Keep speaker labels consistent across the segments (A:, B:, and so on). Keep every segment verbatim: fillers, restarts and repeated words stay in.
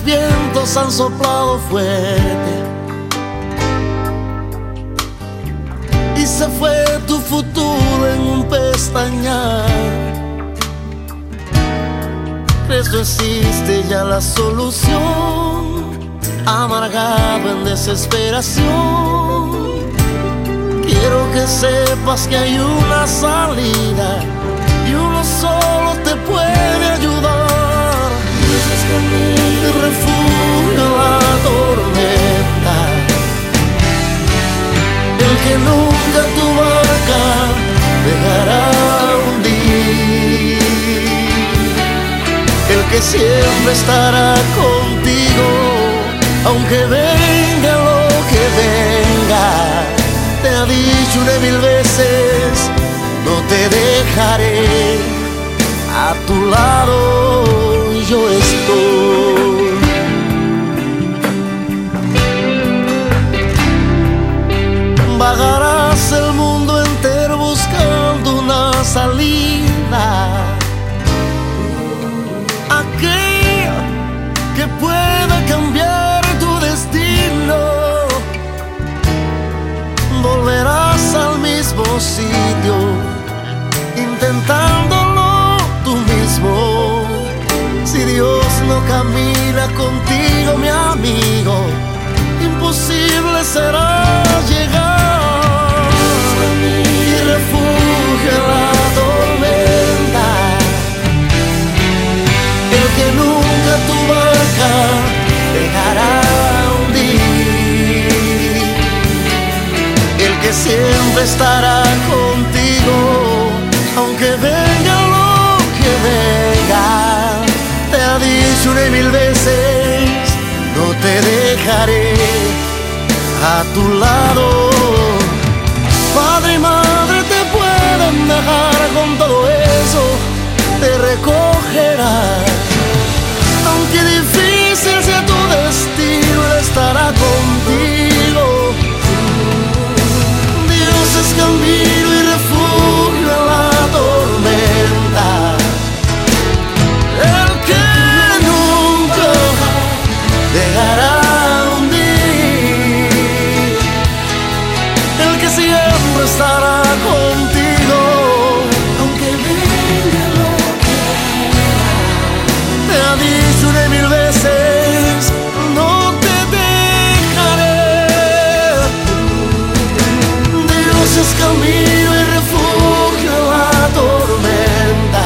A: los vientos han soplado fuerte y se fue tu futuro en un pestañear. ¿Crees no existe ya la solución? Amargado en desesperación, quiero que sepas que hay una salida y uno solo te puede ayudar. Te refugio en la tormenta, el que nunca tu barca dejará hundir, el que siempre estará contigo, aunque venga lo que venga. Te ha dicho una mil veces, no te dejaré, a tu lado yo estoy. Vagarás el mundo entero buscando una salida, aquella que pueda cambiar tu destino. Volverás al mismo sitio, intentándolo tú mismo. Si Dios no camina contigo, mi amigo, imposible será llegar. Y refugio en la tormenta, el que nunca tu barca dejará hundir, el que siempre estará contigo, aunque venga lo que venga. Te ha dicho una y mil veces, no te dejaré, a tu lado. Padre y madre te pueden dejar, con todo eso te recogerá. Aunque difícil sea tu destino, Él estará contigo. Dios es camino y refugio en la tormenta, el que nunca dejará hundir, el que siempre estará contigo, aunque venga lo que venga. Te ha dicho una y mil veces, no te dejaré. Dios es camino y refugio en la tormenta,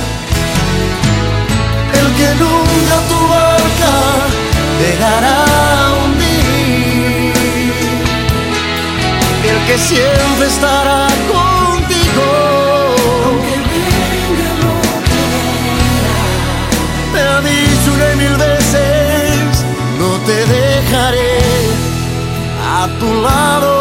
A: el que nunca tu barca dejará hundir, el que siempre estará contigo, aunque venga lo que venga. Te ha dicho una y mil veces, no te dejaré, a tu lado